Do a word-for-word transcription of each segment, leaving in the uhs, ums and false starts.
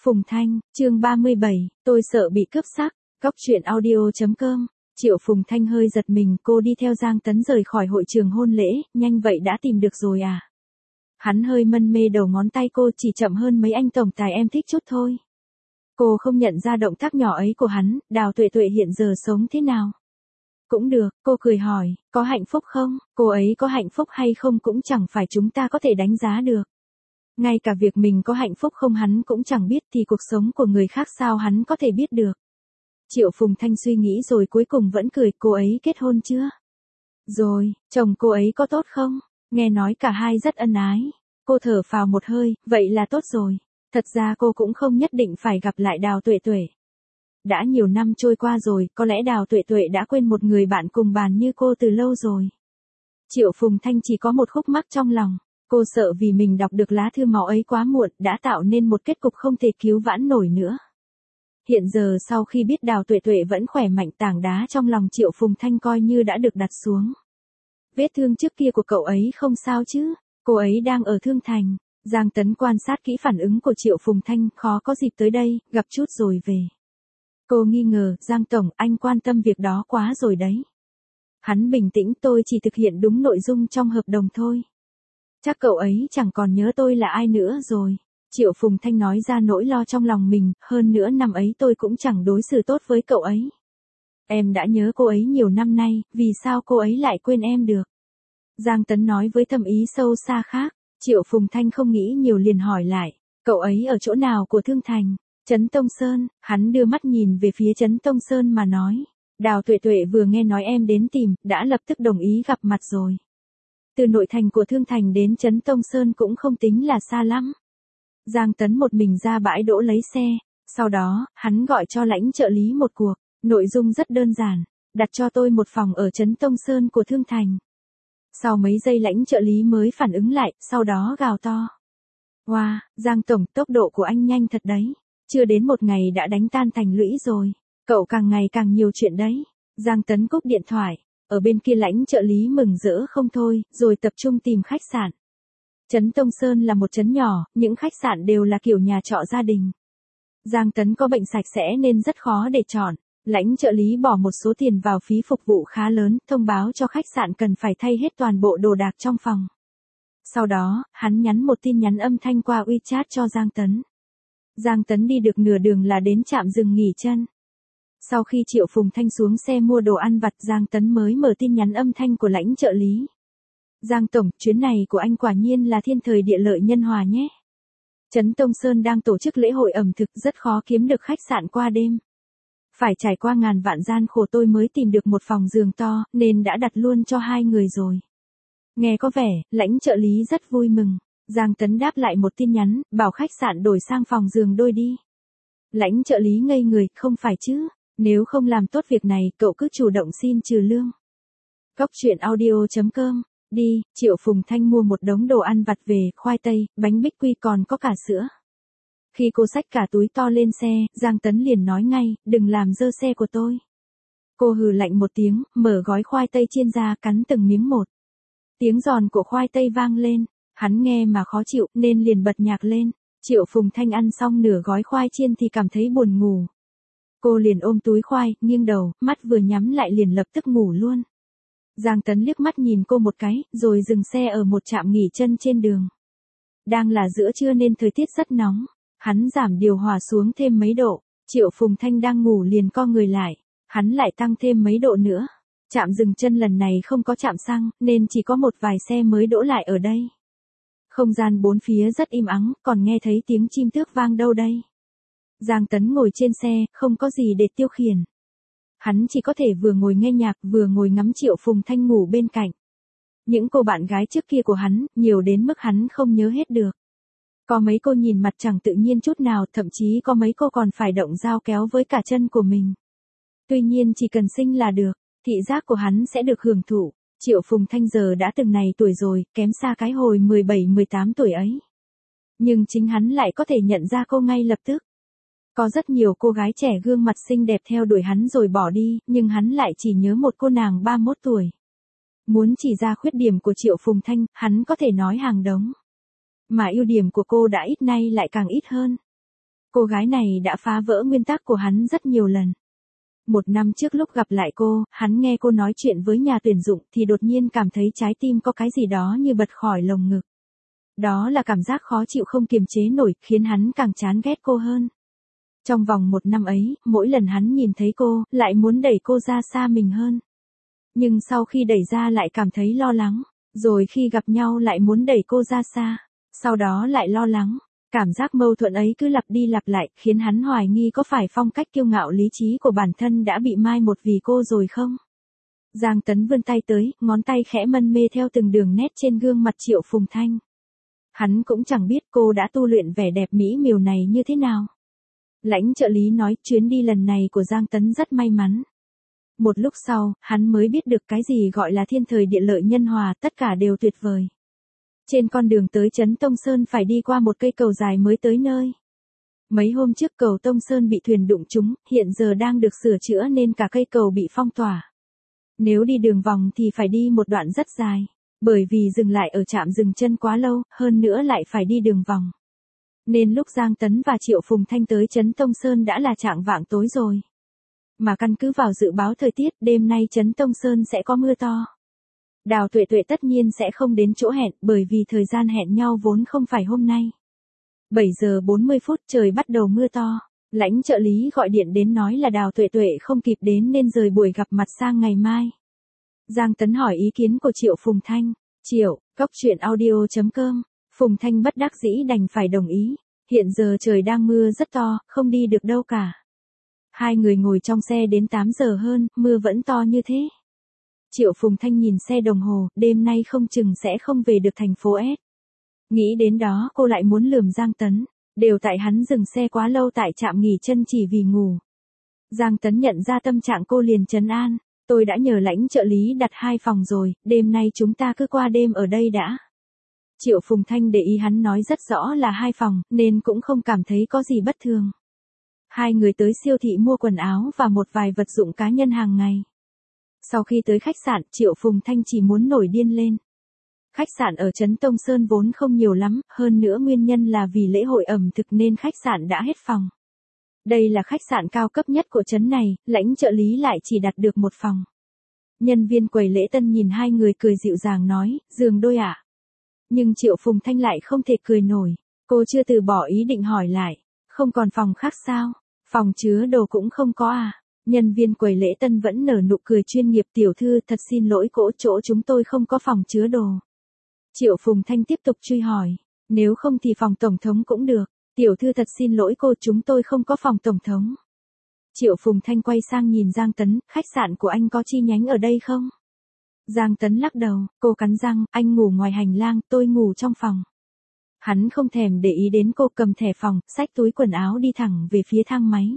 Phùng Thanh, chương ba mươi bảy, tôi sợ bị cướp sắc, góc truyện audio chấm com. Triệu Phùng Thanh hơi giật mình, cô đi theo Giang Tấn rời khỏi hội trường hôn lễ, nhanh vậy đã tìm được rồi à? Hắn hơi mân mê đầu ngón tay cô, chỉ chậm hơn mấy anh tổng tài em thích chút thôi. Cô không nhận ra động tác nhỏ ấy của hắn. Đào Tuệ Tuệ hiện giờ sống thế nào? Cũng được, cô cười hỏi, có hạnh phúc không? Cô ấy có hạnh phúc hay không cũng chẳng phải chúng ta có thể đánh giá được. Ngay cả việc mình có hạnh phúc không hắn cũng chẳng biết thì cuộc sống của người khác sao hắn có thể biết được. Triệu Phùng Thanh suy nghĩ rồi cuối cùng vẫn cười, cô ấy kết hôn chưa? Rồi, chồng cô ấy có tốt không? Nghe nói cả hai rất ân ái. Cô thở phào một hơi, vậy là tốt rồi. Thật ra cô cũng không nhất định phải gặp lại Đào Tuệ Tuệ. Đã nhiều năm trôi qua rồi, có lẽ Đào Tuệ Tuệ đã quên một người bạn cùng bàn như cô từ lâu rồi. Triệu Phùng Thanh chỉ có một khúc mắc trong lòng. Cô sợ vì mình đọc được lá thư máu ấy quá muộn, đã tạo nên một kết cục không thể cứu vãn nổi nữa. Hiện giờ sau khi biết Đào Tuệ Tuệ vẫn khỏe mạnh, tảng đá trong lòng Triệu Phùng Thanh coi như đã được đặt xuống. Vết thương trước kia của cậu ấy không sao chứ? Cô ấy đang ở Thương Thành. Giang Tấn quan sát kỹ phản ứng của Triệu Phùng Thanh, khó có dịp tới đây, gặp chút rồi về. Cô nghi ngờ, Giang Tổng, anh quan tâm việc đó quá rồi đấy. Hắn bình tĩnh, tôi chỉ thực hiện đúng nội dung trong hợp đồng thôi. Chắc cậu ấy chẳng còn nhớ tôi là ai nữa rồi. Triệu Phùng Thanh nói ra nỗi lo trong lòng mình, hơn nữa năm ấy tôi cũng chẳng đối xử tốt với cậu ấy. Em đã nhớ cô ấy nhiều năm nay, vì sao cô ấy lại quên em được? Giang Tấn nói với thâm ý sâu xa khác. Triệu Phùng Thanh không nghĩ nhiều liền hỏi lại, cậu ấy ở chỗ nào của Thương Thành? Trấn Tông Sơn. Hắn đưa mắt nhìn về phía Trấn Tông Sơn mà nói, Đào Tuệ Tuệ vừa nghe nói em đến tìm, đã lập tức đồng ý gặp mặt rồi. Từ nội thành của Thương Thành đến Trấn Tông Sơn cũng không tính là xa lắm. Giang Tấn một mình ra bãi đỗ lấy xe, sau đó, hắn gọi cho lãnh trợ lý một cuộc, nội dung rất đơn giản, đặt cho tôi một phòng ở Trấn Tông Sơn của Thương Thành. Sau mấy giây lãnh trợ lý mới phản ứng lại, sau đó gào to. Wow, Giang Tổng, tốc độ của anh nhanh thật đấy, chưa đến một ngày đã đánh tan thành lũy rồi, cậu càng ngày càng nhiều chuyện đấy. Giang Tấn cúp điện thoại. Ở bên kia lãnh trợ lý mừng rỡ không thôi, rồi tập trung tìm khách sạn. Trấn Tông Sơn là một trấn nhỏ, những khách sạn đều là kiểu nhà trọ gia đình. Giang Tấn có bệnh sạch sẽ nên rất khó để chọn. Lãnh trợ lý bỏ một số tiền vào phí phục vụ khá lớn, thông báo cho khách sạn cần phải thay hết toàn bộ đồ đạc trong phòng. Sau đó, hắn nhắn một tin nhắn âm thanh qua WeChat cho Giang Tấn. Giang Tấn đi được nửa đường là đến trạm dừng nghỉ chân. Sau khi Triệu Phùng Thanh xuống xe mua đồ ăn vặt, Giang Tấn mới mở tin nhắn âm thanh của lãnh trợ lý. Giang Tổng, chuyến này của anh quả nhiên là thiên thời địa lợi nhân hòa nhé. Trấn Tông Sơn đang tổ chức lễ hội ẩm thực, rất khó kiếm được khách sạn qua đêm. Phải trải qua ngàn vạn gian khổ tôi mới tìm được một phòng giường to, nên đã đặt luôn cho hai người rồi. Nghe có vẻ, lãnh trợ lý rất vui mừng. Giang Tấn đáp lại một tin nhắn, bảo khách sạn đổi sang phòng giường đôi đi. Lãnh trợ lý ngây người, không phải chứ? Nếu không làm tốt việc này, cậu cứ chủ động xin trừ lương. Góc truyện audio chấm com. Đi, Triệu Phùng Thanh mua một đống đồ ăn vặt về, khoai tây, bánh bích quy còn có cả sữa. Khi cô xách cả túi to lên xe, Giang Tấn liền nói ngay, đừng làm dơ xe của tôi. Cô hừ lạnh một tiếng, mở gói khoai tây chiên ra, cắn từng miếng một. Tiếng giòn của khoai tây vang lên, hắn nghe mà khó chịu, nên liền bật nhạc lên. Triệu Phùng Thanh ăn xong nửa gói khoai chiên thì cảm thấy buồn ngủ. Cô liền ôm túi khoai, nghiêng đầu, mắt vừa nhắm lại liền lập tức ngủ luôn. Giang Tấn liếc mắt nhìn cô một cái, rồi dừng xe ở một trạm nghỉ chân trên đường. Đang là giữa trưa nên thời tiết rất nóng. Hắn giảm điều hòa xuống thêm mấy độ. Triệu Phùng Thanh đang ngủ liền co người lại. Hắn lại tăng thêm mấy độ nữa. Trạm dừng chân lần này không có trạm xăng, nên chỉ có một vài xe mới đỗ lại ở đây. Không gian bốn phía rất im ắng, còn nghe thấy tiếng chim tước vang đâu đây. Giang Tấn ngồi trên xe, không có gì để tiêu khiển. Hắn chỉ có thể vừa ngồi nghe nhạc, vừa ngồi ngắm Triệu Phùng Thanh ngủ bên cạnh. Những cô bạn gái trước kia của hắn, nhiều đến mức hắn không nhớ hết được. Có mấy cô nhìn mặt chẳng tự nhiên chút nào, thậm chí có mấy cô còn phải động dao kéo với cả chân của mình. Tuy nhiên chỉ cần sinh là được, thị giác của hắn sẽ được hưởng thụ. Triệu Phùng Thanh giờ đã từng này tuổi rồi, kém xa cái hồi mười bảy mười tám tuổi ấy. Nhưng chính hắn lại có thể nhận ra cô ngay lập tức. Có rất nhiều cô gái trẻ gương mặt xinh đẹp theo đuổi hắn rồi bỏ đi, nhưng hắn lại chỉ nhớ một cô nàng ba mươi mốt tuổi. Muốn chỉ ra khuyết điểm của Triệu Phùng Thanh, hắn có thể nói hàng đống. Mà ưu điểm của cô đã ít nay lại càng ít hơn. Cô gái này đã phá vỡ nguyên tắc của hắn rất nhiều lần. Một năm trước lúc gặp lại cô, hắn nghe cô nói chuyện với nhà tuyển dụng thì đột nhiên cảm thấy trái tim có cái gì đó như bật khỏi lồng ngực. Đó là cảm giác khó chịu không kiềm chế nổi, khiến hắn càng chán ghét cô hơn. Trong vòng một năm ấy, mỗi lần hắn nhìn thấy cô, lại muốn đẩy cô ra xa mình hơn. Nhưng sau khi đẩy ra lại cảm thấy lo lắng, rồi khi gặp nhau lại muốn đẩy cô ra xa, sau đó lại lo lắng. Cảm giác mâu thuẫn ấy cứ lặp đi lặp lại, khiến hắn hoài nghi có phải phong cách kiêu ngạo lý trí của bản thân đã bị mai một vì cô rồi không? Giang Tấn vươn tay tới, ngón tay khẽ mân mê theo từng đường nét trên gương mặt Triệu Phùng Thanh. Hắn cũng chẳng biết cô đã tu luyện vẻ đẹp mỹ miều này như thế nào. Lãnh trợ lý nói chuyến đi lần này của Giang Tấn rất may mắn. Một lúc sau, hắn mới biết được cái gì gọi là thiên thời địa lợi nhân hòa, tất cả đều tuyệt vời. Trên con đường tới Trấn Tông Sơn phải đi qua một cây cầu dài mới tới nơi. Mấy hôm trước cầu Tông Sơn bị thuyền đụng trúng, hiện giờ đang được sửa chữa nên cả cây cầu bị phong tỏa. Nếu đi đường vòng thì phải đi một đoạn rất dài, bởi vì dừng lại ở trạm dừng chân quá lâu, hơn nữa lại phải đi đường vòng. Nên lúc Giang Tấn và Triệu Phùng Thanh tới Trấn Tông Sơn đã là chạng vạng tối rồi. Mà căn cứ vào dự báo thời tiết, đêm nay Trấn Tông Sơn sẽ có mưa to. Đào Tuệ Tuệ tất nhiên sẽ không đến chỗ hẹn, bởi vì thời gian hẹn nhau vốn không phải hôm nay. bảy giờ bốn mươi phút trời bắt đầu mưa to. Lãnh trợ lý gọi điện đến nói là Đào Tuệ Tuệ không kịp đến nên rời buổi gặp mặt sang ngày mai. Giang Tấn hỏi ý kiến của Triệu Phùng Thanh. Triệu, góc chuyện audio chấm com. Phùng Thanh bất đắc dĩ đành phải đồng ý. Hiện giờ trời đang mưa rất to, không đi được đâu cả. Hai người ngồi trong xe đến tám giờ hơn, mưa vẫn to như thế. Triệu Phùng Thanh nhìn xe đồng hồ, đêm nay không chừng sẽ không về được thành phố S. Nghĩ đến đó cô lại muốn lườm Giang Tấn. Đều tại hắn dừng xe quá lâu tại trạm nghỉ chân chỉ vì ngủ. Giang Tấn nhận ra tâm trạng cô liền trấn an. Tôi đã nhờ lãnh trợ lý đặt hai phòng rồi, đêm nay chúng ta cứ qua đêm ở đây đã. Triệu Phùng Thanh để ý hắn nói rất rõ là hai phòng, nên cũng không cảm thấy có gì bất thường. Hai người tới siêu thị mua quần áo và một vài vật dụng cá nhân hàng ngày. Sau khi tới khách sạn, Triệu Phùng Thanh chỉ muốn nổi điên lên. Khách sạn ở Trấn Tông Sơn vốn không nhiều lắm, hơn nữa nguyên nhân là vì lễ hội ẩm thực nên khách sạn đã hết phòng. Đây là khách sạn cao cấp nhất của trấn này, lãnh trợ lý lại chỉ đặt được một phòng. Nhân viên quầy lễ tân nhìn hai người cười dịu dàng nói, giường đôi ạ. À? Nhưng Triệu Phùng Thanh lại không thể cười nổi, cô chưa từ bỏ ý định hỏi lại, không còn phòng khác sao, phòng chứa đồ cũng không có à. Nhân viên quầy lễ tân vẫn nở nụ cười chuyên nghiệp, tiểu thư thật xin lỗi cỗ chỗ chúng tôi không có phòng chứa đồ. Triệu Phùng Thanh tiếp tục truy hỏi, nếu không thì phòng tổng thống cũng được, tiểu thư thật xin lỗi cô chúng tôi không có phòng tổng thống. Triệu Phùng Thanh quay sang nhìn Giang Tấn, khách sạn của anh có chi nhánh ở đây không? Giang Tấn lắc đầu, cô cắn răng, anh ngủ ngoài hành lang, tôi ngủ trong phòng. Hắn không thèm để ý đến cô, cầm thẻ phòng, xách túi quần áo đi thẳng về phía thang máy.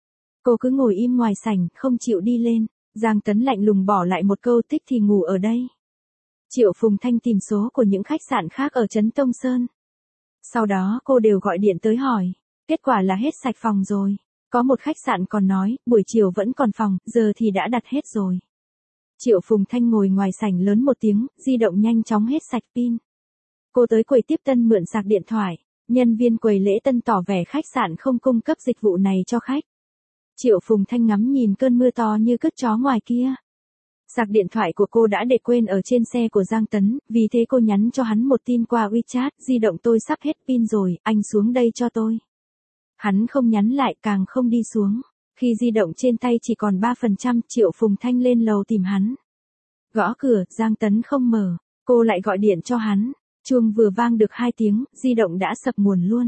Cô cứ ngồi im ngoài sảnh, không chịu đi lên. Giang Tấn lạnh lùng bỏ lại một câu thích thì ngủ ở đây. Triệu Phùng Thanh tìm số của những khách sạn khác ở Trấn Tông Sơn. Sau đó cô đều gọi điện tới hỏi. Kết quả là hết sạch phòng rồi. Có một khách sạn còn nói, buổi chiều vẫn còn phòng, giờ thì đã đặt hết rồi. Triệu Phùng Thanh ngồi ngoài sảnh lớn một tiếng, di động nhanh chóng hết sạch pin. Cô tới quầy tiếp tân mượn sạc điện thoại. Nhân viên quầy lễ tân tỏ vẻ khách sạn không cung cấp dịch vụ này cho khách. Triệu Phùng Thanh ngắm nhìn cơn mưa to như cất chó ngoài kia. Sạc điện thoại của cô đã để quên ở trên xe của Giang Tấn, vì thế cô nhắn cho hắn một tin qua WeChat, di động tôi sắp hết pin rồi, anh xuống đây cho tôi. Hắn không nhắn lại, càng không đi xuống. Khi di động trên tay chỉ còn ba phần trăm, Triệu Phùng Thanh lên lầu tìm hắn. Gõ cửa, Giang Tấn không mở, cô lại gọi điện cho hắn. Chuông vừa vang được hai tiếng, di động đã sập nguồn luôn.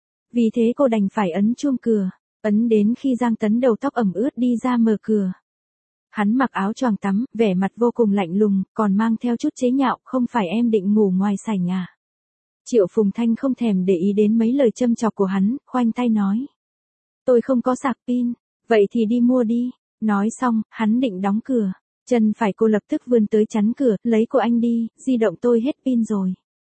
Vì thế cô đành phải ấn chuông cửa, ấn đến khi Giang Tấn đầu tóc ẩm ướt đi ra mở cửa. Hắn mặc áo choàng tắm, vẻ mặt vô cùng lạnh lùng, còn mang theo chút chế nhạo, không phải em định ngủ ngoài sảnh à? Triệu Phùng Thanh không thèm để ý đến mấy lời châm chọc của hắn, khoanh tay nói. Tôi không có sạc pin, vậy thì đi mua đi. Nói xong, hắn định đóng cửa. Chân phải cô lập tức vươn tới chắn cửa, lấy của anh đi, di động tôi hết pin rồi.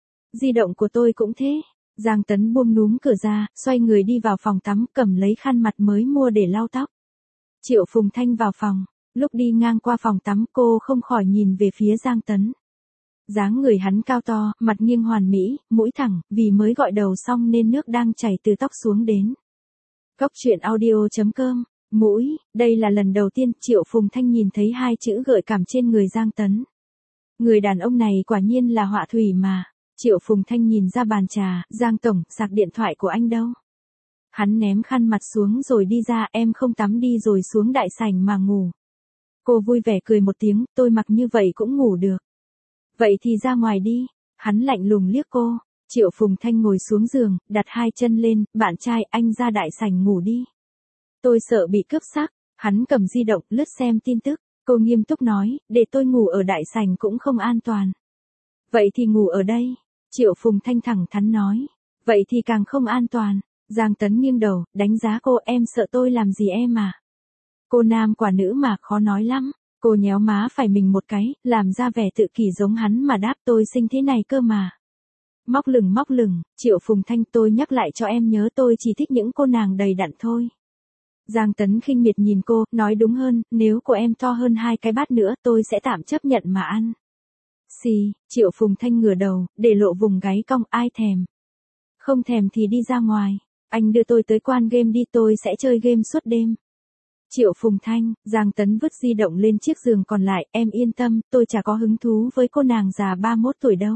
Di động của tôi cũng thế. Giang Tấn buông núm cửa ra, xoay người đi vào phòng tắm, cầm lấy khăn mặt mới mua để lau tóc. Triệu Phùng Thanh vào phòng, lúc đi ngang qua phòng tắm cô không khỏi nhìn về phía Giang Tấn. Dáng người hắn cao to, mặt nghiêng hoàn mỹ, mũi thẳng, vì mới gọi đầu xong nên nước đang chảy từ tóc xuống đến. Cóc truyện audio chấm com, mũi, đây là lần đầu tiên Triệu Phùng Thanh nhìn thấy hai chữ gợi cảm trên người Giang Tấn. Người đàn ông này quả nhiên là họa thủy mà. Triệu Phùng Thanh nhìn ra bàn trà, Giang tổng, sạc điện thoại của anh đâu? Hắn ném khăn mặt xuống rồi đi ra, em không tắm đi rồi xuống đại sảnh mà ngủ. Cô vui vẻ cười một tiếng, tôi mặc như vậy cũng ngủ được. Vậy thì ra ngoài đi. Hắn lạnh lùng liếc cô. Triệu Phùng Thanh ngồi xuống giường, đặt hai chân lên, bạn trai anh ra đại sảnh ngủ đi. Tôi sợ bị cướp xác. Hắn cầm di động, lướt xem tin tức. Cô nghiêm túc nói, để tôi ngủ ở đại sảnh cũng không an toàn. Vậy thì ngủ ở đây. Triệu Phùng Thanh thẳng thắn nói. Vậy thì càng không an toàn. Giang Tấn nghiêng đầu, đánh giá cô, em sợ tôi làm gì em à? Cô nam quả nữ mà khó nói lắm. Cô nhéo má phải mình một cái, làm ra vẻ tự kỷ giống hắn mà đáp, tôi sinh thế này cơ mà. Móc lửng móc lửng, Triệu Phùng Thanh, tôi nhắc lại cho em nhớ tôi chỉ thích những cô nàng đầy đặn thôi. Giang Tấn khinh miệt nhìn cô, nói đúng hơn, nếu của em to hơn hai cái bát nữa tôi sẽ tạm chấp nhận mà ăn. Xì, Triệu Phùng Thanh ngửa đầu, để lộ vùng gáy cong, ai thèm. Không thèm thì đi ra ngoài, anh đưa tôi tới quán game đi, tôi sẽ chơi game suốt đêm. Triệu Phùng Thanh, Giang Tấn vứt di động lên chiếc giường còn lại, em yên tâm, tôi chả có hứng thú với cô nàng già ba mươi mốt tuổi đâu.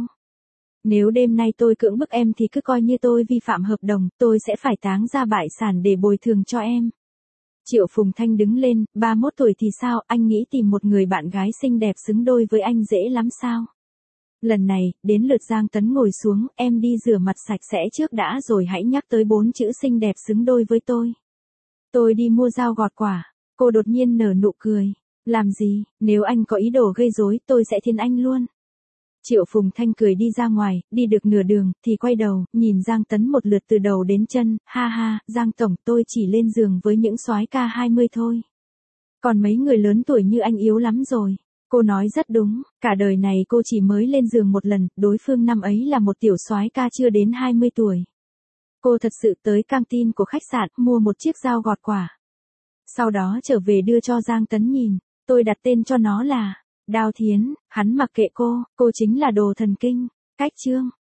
Nếu đêm nay tôi cưỡng bức em thì cứ coi như tôi vi phạm hợp đồng, tôi sẽ phải táng ra bại sản để bồi thường cho em. Triệu Phùng Thanh đứng lên, ba mươi mốt tuổi thì sao, anh nghĩ tìm một người bạn gái xinh đẹp xứng đôi với anh dễ lắm sao? Lần này, đến lượt Giang Tấn ngồi xuống, em đi rửa mặt sạch sẽ trước đã rồi hãy nhắc tới bốn chữ xinh đẹp xứng đôi với tôi. Tôi đi mua dao gọt quả. Cô đột nhiên nở nụ cười. Làm gì, nếu anh có ý đồ gây rối, tôi sẽ thiên anh luôn. Triệu Phùng Thanh cười đi ra ngoài, đi được nửa đường, thì quay đầu, nhìn Giang Tấn một lượt từ đầu đến chân, ha ha, Giang tổng, tôi chỉ lên giường với những soái ca hai mươi thôi. Còn mấy người lớn tuổi như anh yếu lắm rồi. Cô nói rất đúng, cả đời này cô chỉ mới lên giường một lần, đối phương năm ấy là một tiểu soái ca chưa đến hai mươi tuổi. Cô thật sự tới căng tin của khách sạn, mua một chiếc dao gọt quả. Sau đó trở về đưa cho Giang Tấn nhìn, tôi đặt tên cho nó là Đao Thiến, hắn mặc kệ cô, cô chính là đồ thần kinh. Cách chương